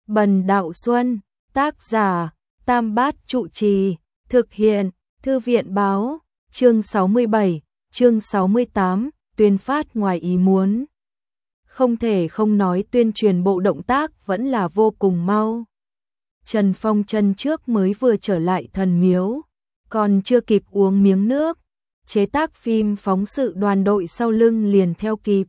Bần Đạo Xuân, tác giả, Tam Bát Trụ Trì, thực hiện, Thư viện báo, chương 67, chương 68, tuyên phát ngoài ý muốn. Không thể không nói tuyên truyền bộ động tác vẫn là vô cùng mau. Trần Phong chân trước mới vừa trở lại thần miếu, còn chưa kịp uống miếng nước, chế tác phim phóng sự đoàn đội sau lưng liền theo kịp.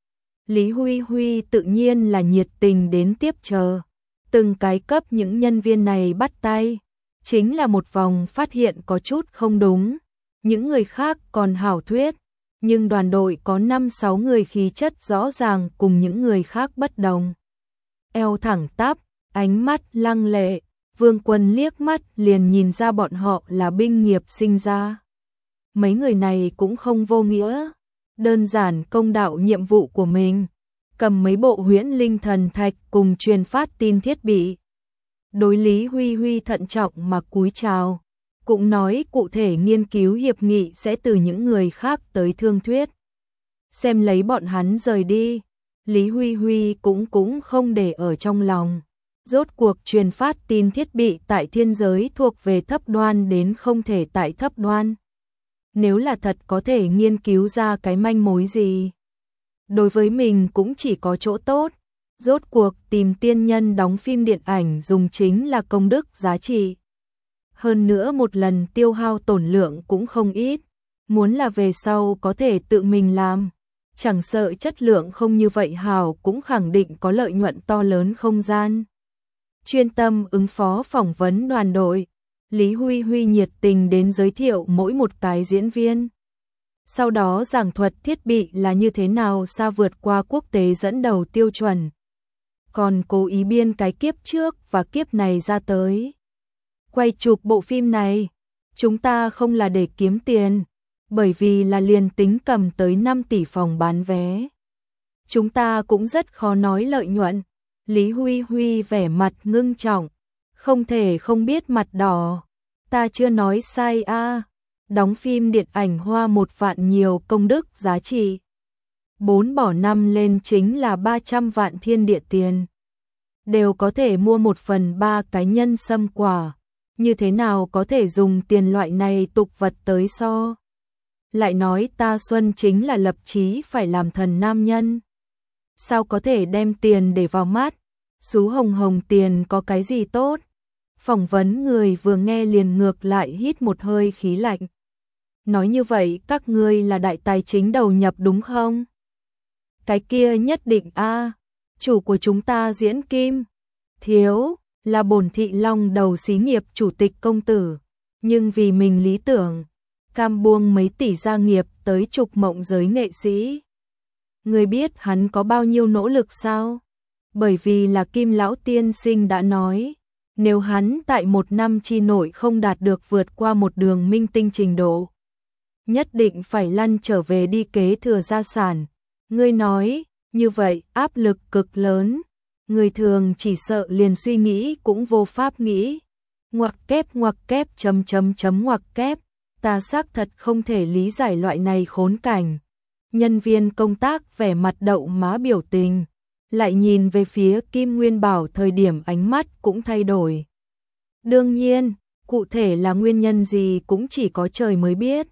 Lý Huy Huy tự nhiên là nhiệt tình đến tiếp chờ, từng cái cấp những nhân viên này bắt tay, chính là một vòng phát hiện có chút không đúng, những người khác còn hảo thuyết, nhưng đoàn đội có 5-6 người khí chất rõ ràng cùng những người khác bất đồng. Eo thẳng tắp, ánh mắt lăng lệ, Vương Quân liếc mắt liền nhìn ra bọn họ là binh nghiệp sinh ra. Mấy người này cũng không vô nghĩa, đơn giản công đạo nhiệm vụ của mình, cầm mấy bộ huyễn linh thần thạch cùng truyền phát tin thiết bị. Đối Lý Huy Huy thận trọng mà cúi chào, cũng nói cụ thể nghiên cứu hiệp nghị sẽ từ những người khác tới thương thuyết. Xem lấy bọn hắn rời đi, Lý Huy Huy cũng không để ở trong lòng. Rốt cuộc truyền phát tin thiết bị tại thiên giới thuộc về thấp đoan đến không thể tại thấp đoan. Nếu là thật có thể nghiên cứu ra cái manh mối gì, đối với mình cũng chỉ có chỗ tốt. Rốt cuộc tìm tiên nhân đóng phim điện ảnh dùng chính là công đức giá trị. Hơn nữa một lần tiêu hao tổn lượng cũng không ít. Muốn là về sau có thể tự mình làm, chẳng sợ chất lượng không như vậy hảo cũng khẳng định có lợi nhuận to lớn không gian. Chuyên tâm ứng phó phỏng vấn đoàn đội, Lý Huy Huy nhiệt tình đến giới thiệu mỗi một cái diễn viên. Sau đó giảng thuật thiết bị là như thế nào sao vượt qua quốc tế dẫn đầu tiêu chuẩn. Còn cố ý biên cái kiếp trước và kiếp này ra tới. Quay chụp bộ phim này, chúng ta không là để kiếm tiền, bởi vì là liền tính cầm tới 5 tỷ phòng bán vé. Chúng ta cũng rất khó nói lợi nhuận. Lý Huy Huy vẻ mặt ngưng trọng, không thể không biết mặt đỏ. Ta chưa nói sai a, đóng phim điện ảnh hoa 1 vạn nhiều công đức giá trị. 4 bỏ 5 lên chính là 300 vạn thiên địa tiền. Đều có thể mua 1/3 cái nhân sâm quả. Như thế nào có thể dùng tiền loại này tục vật tới so? Lại nói ta Xuân chính là lập chí phải làm thần nam nhân. Sao có thể đem tiền để vào mắt? Xú hồng hồng tiền có cái gì tốt? Phỏng vấn người vừa nghe liền ngược lại hít một hơi khí lạnh. Nói như vậy các ngươi là đại tài chính đầu nhập đúng không? Cái kia nhất định a, chủ của chúng ta diễn Kim Thiếu là bổn thị long đầu xí nghiệp chủ tịch công tử, nhưng vì mình lý tưởng, cam buông mấy tỷ gia nghiệp tới trục mộng giới nghệ sĩ. Người biết hắn có bao nhiêu nỗ lực sao? Bởi vì là Kim lão tiên sinh đã nói, nếu hắn tại 1 năm chi nội không đạt được vượt qua một đường minh tinh trình độ, nhất định phải lăn trở về đi kế thừa gia sản. Ngươi nói, như vậy áp lực cực lớn, người thường chỉ sợ liền suy nghĩ cũng vô pháp nghĩ. Ngoặc kép ngoặc kép, ta xác thật không thể lý giải loại này khốn cảnh. Nhân viên công tác vẻ mặt đậu má biểu tình, lại nhìn về phía Kim Nguyên Bảo thời điểm ánh mắt cũng thay đổi. Đương nhiên, cụ thể là nguyên nhân gì cũng chỉ có trời mới biết.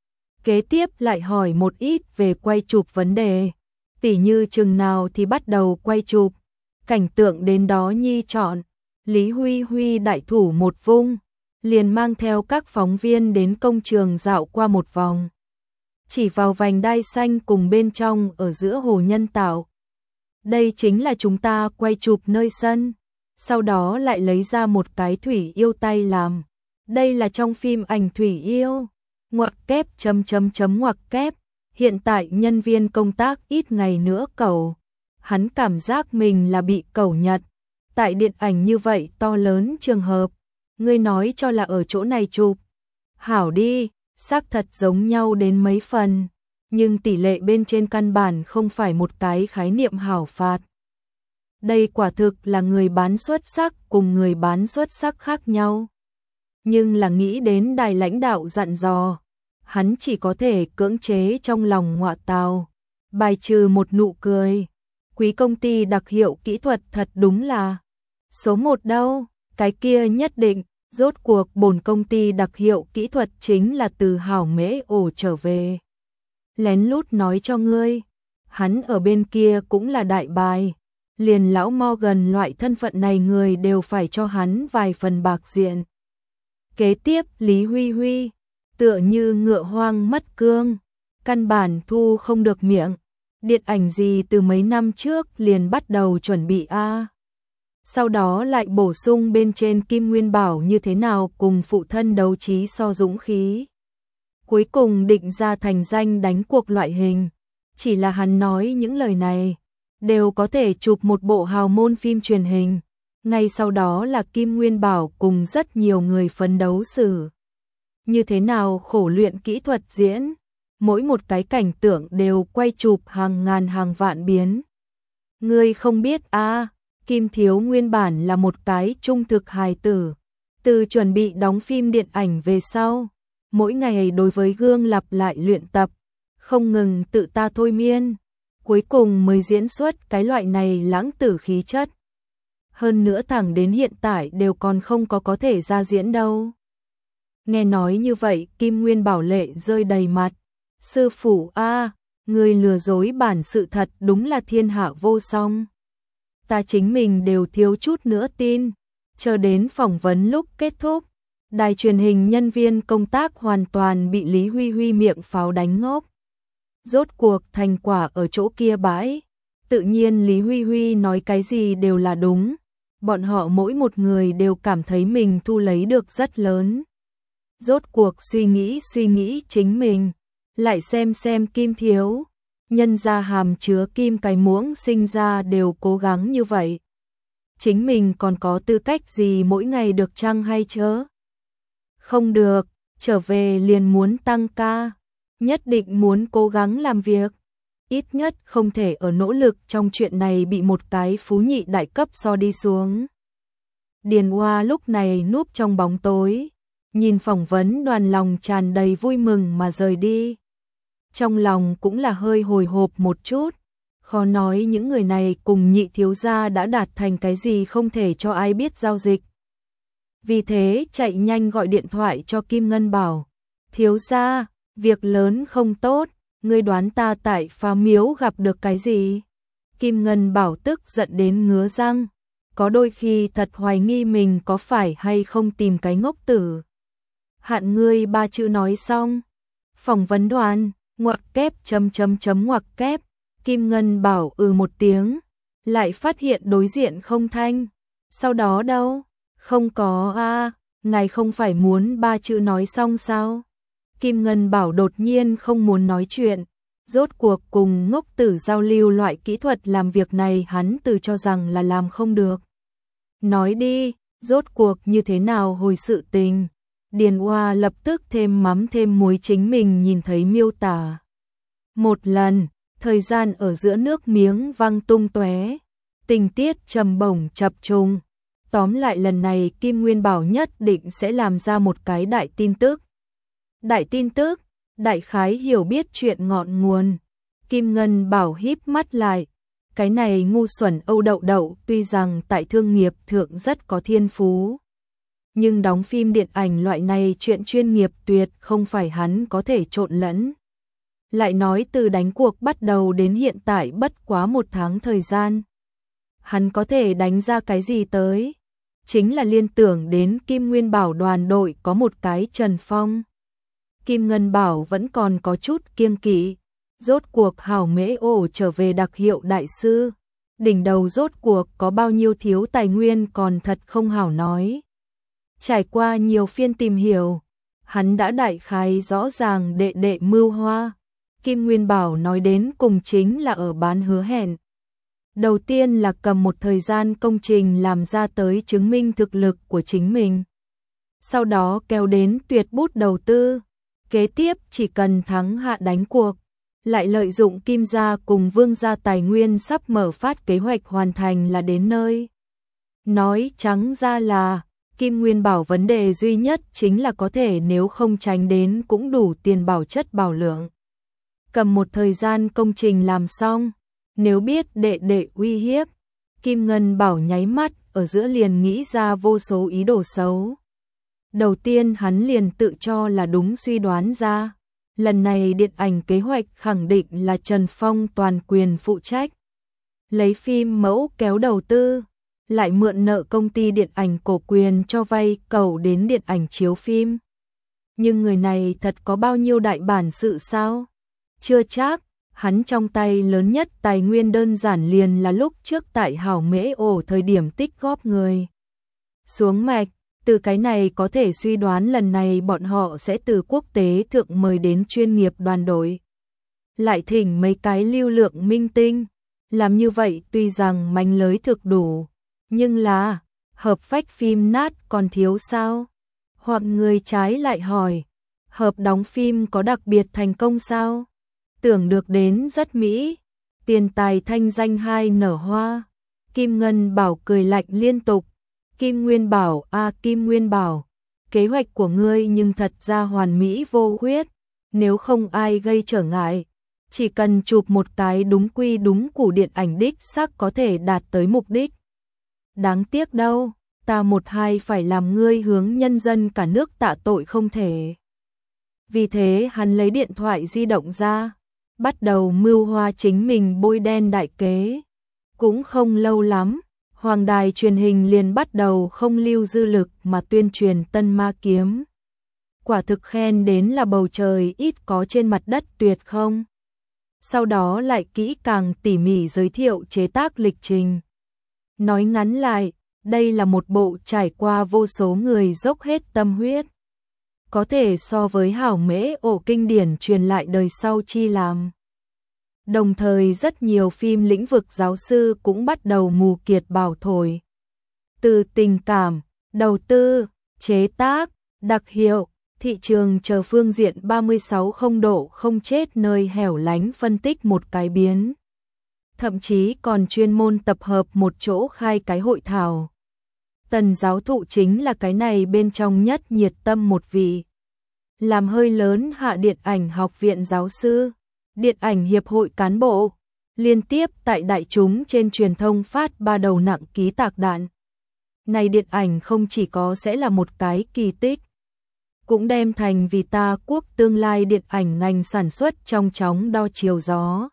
Kế tiếp lại hỏi một ít về quay chụp vấn đề, tỉ như chừng nào thì bắt đầu quay chụp, cảnh tượng đến đó nhi chọn. Lý Huy Huy đại thủ một vung, liền mang theo các phóng viên đến công trường dạo qua một vòng. Chỉ vào vành đai xanh cùng bên trong ở giữa hồ nhân tạo. Đây chính là chúng ta quay chụp nơi sân. Sau đó lại lấy ra một cái thủy yêu tay làm. Đây là trong phim ảnh thủy yêu. Ngoặc kép ngoặc kép. Hiện tại nhân viên công tác ít ngày nữa cẩu. Hắn cảm giác mình là bị cẩu nhật. Tại điện ảnh như vậy to lớn trường hợp, ngươi nói cho là ở chỗ này chụp. Hảo đi, xác thật giống nhau đến mấy phần, nhưng tỷ lệ bên trên căn bản không phải một cái khái niệm hảo phạt. Đây quả thực là người bán xuất sắc cùng người bán xuất sắc khác nhau. Nhưng là nghĩ đến đài lãnh đạo dặn dò, hắn chỉ có thể cưỡng chế trong lòng ngọa tào, bài trừ một nụ cười. Quý công ty đặc hiệu kỹ thuật thật đúng là Số 1 đâu, cái kia nhất định, rốt cuộc bổn công ty đặc hiệu kỹ thuật chính là từ Hảo Mễ ổ trở về. Lén lút nói cho ngươi, hắn ở bên kia cũng là đại bài, liền lão Morgan loại thân phận này người đều phải cho hắn vài phần bạc diện. Kế tiếp Lý Huy Huy, tựa như ngựa hoang mất cương, căn bản thu không được miệng, điện ảnh gì từ mấy năm trước liền bắt đầu chuẩn bị a. Sau đó lại bổ sung bên trên Kim Nguyên Bảo như thế nào cùng phụ thân đấu trí so dũng khí. Cuối cùng định ra thành danh đánh cuộc loại hình. Chỉ là hắn nói những lời này, đều có thể chụp một bộ hào môn phim truyền hình. Ngay sau đó là Kim Nguyên Bảo cùng rất nhiều người phấn đấu xử. Như thế nào khổ luyện kỹ thuật diễn, mỗi một cái cảnh tượng đều quay chụp hàng ngàn hàng vạn biến. Ngươi không biết a, Kim Thiếu nguyên bản là một cái trung thực hài tử, từ chuẩn bị đóng phim điện ảnh về sau, mỗi ngày đối với gương lặp lại luyện tập, không ngừng tự ta thôi miên, cuối cùng mới diễn xuất cái loại này lãng tử khí chất. Hơn nữa thẳng đến hiện tại đều còn không có thể ra diễn đâu. Nghe nói như vậy, Kim Nguyên Bảo lệ rơi đầy mặt. Sư phụ a, người lừa dối bản sự thật đúng là thiên hạ vô song. Ta chính mình đều thiếu chút nữa tin, chờ đến phỏng vấn lúc kết thúc, đài truyền hình nhân viên công tác hoàn toàn bị Lý Huy Huy miệng pháo đánh ngốc. Rốt cuộc thành quả ở chỗ kia bãi, tự nhiên Lý Huy Huy nói cái gì đều là đúng, bọn họ mỗi một người đều cảm thấy mình thu lấy được rất lớn. Rốt cuộc suy nghĩ chính mình, lại xem Kim Thiếu, nhân ra hàm chứa kim cái muỗng sinh ra đều cố gắng như vậy. Chính mình còn có tư cách gì mỗi ngày được chăng hay chớ? Không được, trở về liền muốn tăng ca, nhất định muốn cố gắng làm việc. Ít nhất không thể ở nỗ lực trong chuyện này bị một cái phú nhị đại cấp so đi xuống. Điền Oa lúc này núp trong bóng tối, nhìn phỏng vấn đoàn lòng tràn đầy vui mừng mà rời đi. Trong lòng cũng là hơi hồi hộp một chút, khó nói những người này cùng nhị thiếu gia đã đạt thành cái gì không thể cho ai biết giao dịch. Vì thế chạy nhanh gọi điện thoại cho Kim Ngân Bảo, thiếu gia, việc lớn không tốt, ngươi đoán ta tại Phá Miếu gặp được cái gì? Kim Ngân Bảo tức giận đến ngứa răng, có đôi khi thật hoài nghi mình có phải hay không tìm cái ngốc tử. Hạn ngươi 3 chữ nói xong, phỏng vấn đoàn, ngoặc kép ngoặc kép, Kim Ngân Bảo một tiếng, lại phát hiện đối diện không thanh. Sau đó đâu? Không có a, ngài không phải muốn 3 chữ nói xong sao? Kim Ngân Bảo đột nhiên không muốn nói chuyện, rốt cuộc cùng ngốc tử giao lưu loại kỹ thuật làm việc này hắn tự cho rằng là làm không được. Nói đi, rốt cuộc như thế nào hồi sự tình? Điền Oa lập tức thêm mắm thêm muối chính mình nhìn thấy miêu tả. Một lần, thời gian ở giữa nước miếng văng tung tóe, tình tiết trầm bổng chập trùng. Tóm lại lần này Kim Nguyên Bảo nhất định sẽ làm ra một cái đại tin tức. Đại tin tức, đại khái hiểu biết chuyện ngọn nguồn. Kim Ngân Bảo híp mắt lại, cái này ngu xuẩn Âu Đậu Đậu tuy rằng tại thương nghiệp thượng rất có thiên phú, nhưng đóng phim điện ảnh loại này chuyện chuyên nghiệp tuyệt không phải hắn có thể trộn lẫn. Lại nói từ đánh cuộc bắt đầu đến hiện tại bất quá 1 tháng thời gian. Hắn có thể đánh ra cái gì tới? Chính là liên tưởng đến Kim Nguyên Bảo đoàn đội có một cái Trần Phong. Kim Ngân Bảo vẫn còn có chút kiêng kỵ. Rốt cuộc Hảo Mễ ổ trở về đặc hiệu đại sư. Đỉnh đầu rốt cuộc có bao nhiêu thiếu tài nguyên còn thật không hảo nói. Trải qua nhiều phiên tìm hiểu, hắn đã đại khái rõ ràng đệ đệ mưu hoa. Kim Nguyên Bảo nói đến cùng chính là ở bán hứa hẹn. Đầu tiên là cầm một thời gian công trình làm ra tới chứng minh thực lực của chính mình. Sau đó kéo đến tuyệt bút đầu tư. Kế tiếp chỉ cần thắng hạ đánh cuộc, lại lợi dụng Kim gia cùng Vương gia tài nguyên sắp mở phát kế hoạch hoàn thành là đến nơi. Nói trắng ra là, Kim Nguyên Bảo vấn đề duy nhất chính là có thể nếu không tránh đến cũng đủ tiền bảo chất bảo lượng. Cầm một thời gian công trình làm xong, nếu biết đệ đệ uy hiếp, Kim Ngân Bảo nháy mắt ở giữa liền nghĩ ra vô số ý đồ xấu. Đầu tiên hắn liền tự cho là đúng suy đoán ra. Lần này điện ảnh kế hoạch khẳng định là Trần Phong toàn quyền phụ trách. Lấy phim mẫu kéo đầu tư, lại mượn nợ công ty điện ảnh cổ quyền cho vay cầu đến điện ảnh chiếu phim. Nhưng người này thật có bao nhiêu đại bản sự sao? Chưa chắc, hắn trong tay lớn nhất tài nguyên đơn giản liền là lúc trước tại Hảo Mễ Ổ thời điểm tích góp người. Xuống mạch, từ cái này có thể suy đoán lần này bọn họ sẽ từ quốc tế thượng mời đến chuyên nghiệp đoàn đội. Lại thỉnh mấy cái lưu lượng minh tinh. Làm như vậy tuy rằng manh lưới thực đủ, nhưng là hợp phách phim nát còn thiếu sao? Hoặc người trái lại hỏi, hợp đóng phim có đặc biệt thành công sao? Tưởng được đến rất mỹ, tiền tài thanh danh hai nở hoa. Kim Ngân Bảo cười lạnh liên tục. Kim Nguyên Bảo Kim Nguyên Bảo, kế hoạch của ngươi nhưng thật ra hoàn mỹ vô khuyết, nếu không ai gây trở ngại. Chỉ cần chụp một cái đúng quy đúng củ điện ảnh đích xác có thể đạt tới mục đích. Đáng tiếc đâu, ta một hai phải làm ngươi hướng nhân dân cả nước tạ tội không thể. Vì thế hắn lấy điện thoại di động ra, bắt đầu mưu hoa chính mình bôi đen đại kế. Cũng không lâu lắm, Hoàng đài truyền hình liền bắt đầu không lưu dư lực mà tuyên truyền Tân Ma Kiếm. Quả thực khen đến là bầu trời ít có trên mặt đất tuyệt không. Sau đó lại kỹ càng tỉ mỉ giới thiệu chế tác lịch trình. Nói ngắn lại, đây là một bộ trải qua vô số người dốc hết tâm huyết. Có thể so với Hảo Mễ Ổ kinh điển truyền lại đời sau chi làm. Đồng thời rất nhiều phim lĩnh vực giáo sư cũng bắt đầu mù kiệt bảo thổi. Từ tình cảm, đầu tư, chế tác, đặc hiệu, thị trường chờ phương diện 36 không độ không chết nơi hẻo lánh phân tích một cái biến. Thậm chí còn chuyên môn tập hợp một chỗ khai cái hội thảo. Tần giáo thụ chính là cái này bên trong nhất nhiệt tâm một vị. Làm hơi lớn Hạ Điện ảnh học viện giáo sư, Điện ảnh hiệp hội cán bộ, liên tiếp tại đại chúng trên truyền thông phát ba đầu nặng ký tạc đạn. Này điện ảnh không chỉ có sẽ là một cái kỳ tích, cũng đem thành vì ta quốc tương lai điện ảnh ngành sản xuất trong chóng đo chiều gió.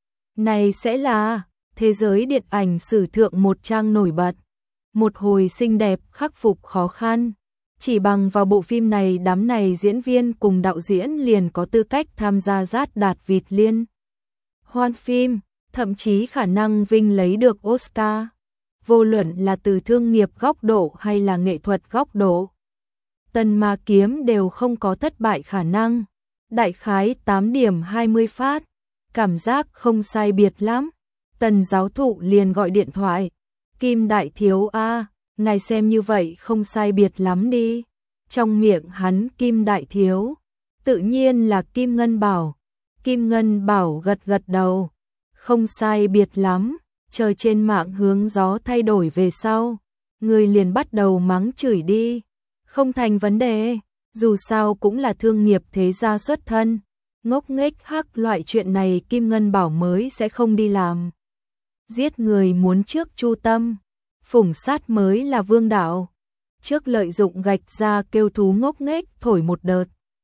Này sẽ là thế giới điện ảnh sử thượng một trang nổi bật, một hồi xinh đẹp khắc phục khó khăn. Chỉ bằng vào bộ phim này đám này diễn viên cùng đạo diễn liền có tư cách tham gia Giát Đạt Vịt Liên hoan phim, thậm chí khả năng vinh lấy được Oscar. Vô luận là từ thương nghiệp góc độ hay là nghệ thuật góc độ, Tân Ma Kiếm đều không có thất bại khả năng. Đại khái 8 điểm 20 phát, cảm giác không sai biệt lắm. Tần giáo thụ liền gọi điện thoại, Kim đại thiếu ngài xem như vậy không sai biệt lắm đi. Trong miệng hắn Kim đại thiếu, tự nhiên là Kim Ngân Bảo. Kim Ngân Bảo gật gật đầu, không sai biệt lắm. Chờ trên mạng hướng gió thay đổi về sau, người liền bắt đầu mắng chửi đi. Không thành vấn đề, dù sao cũng là thương nghiệp thế gia xuất thân. Ngốc nghếch hắc loại chuyện này Kim Ngân Bảo mới sẽ không đi làm. Giết người muốn trước chu tâm, phủng sát mới là vương đạo. Trước lợi dụng gạch ra kêu thú ngốc nghếch thổi một đợt,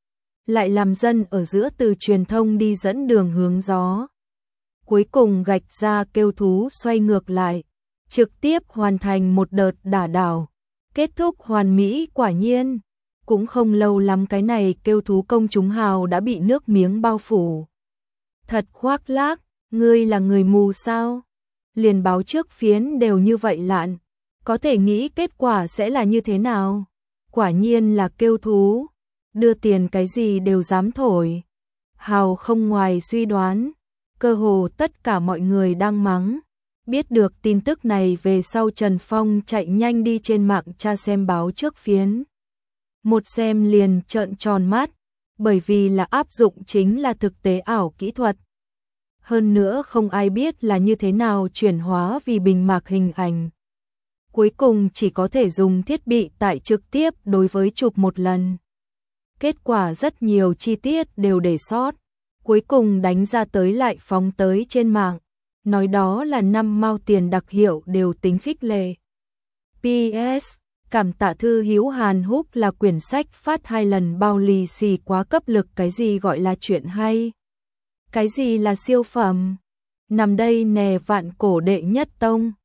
lại làm dân ở giữa từ truyền thông đi dẫn đường hướng gió. Cuối cùng gạch ra kêu thú xoay ngược lại, trực tiếp hoàn thành một đợt đả đảo. Kết thúc hoàn mỹ quả nhiên. Cũng không lâu lắm cái này kêu thú công chúng hào đã bị nước miếng bao phủ. Thật khoác lác, ngươi là người mù sao? Liền báo trước phiến đều như vậy lạn, có thể nghĩ kết quả sẽ là như thế nào? Quả nhiên là kêu thú, đưa tiền cái gì đều dám thổi. Hào không ngoài suy đoán, cơ hồ tất cả mọi người đang mắng. Biết được tin tức này về sau Trần Phong chạy nhanh đi trên mạng tra xem báo trước phiến. Một xem liền trợn tròn mắt, bởi vì là áp dụng chính là thực tế ảo kỹ thuật. Hơn nữa không ai biết là như thế nào chuyển hóa vì bình mạc hình ảnh. Cuối cùng chỉ có thể dùng thiết bị tải trực tiếp đối với chụp một lần. Kết quả rất nhiều chi tiết đều để sót, cuối cùng đánh ra tới lại phóng tới trên mạng. Nói đó là 5 mao tiền đặc hiệu đều tính khích lệ. PS, cảm tạ thư hữu Hàn Húc là quyển sách phát 2 lần bao lì xì quá cấp lực. Cái gì gọi là chuyện hay? Cái gì là siêu phẩm? Nằm đây nè, vạn cổ đệ nhất tông.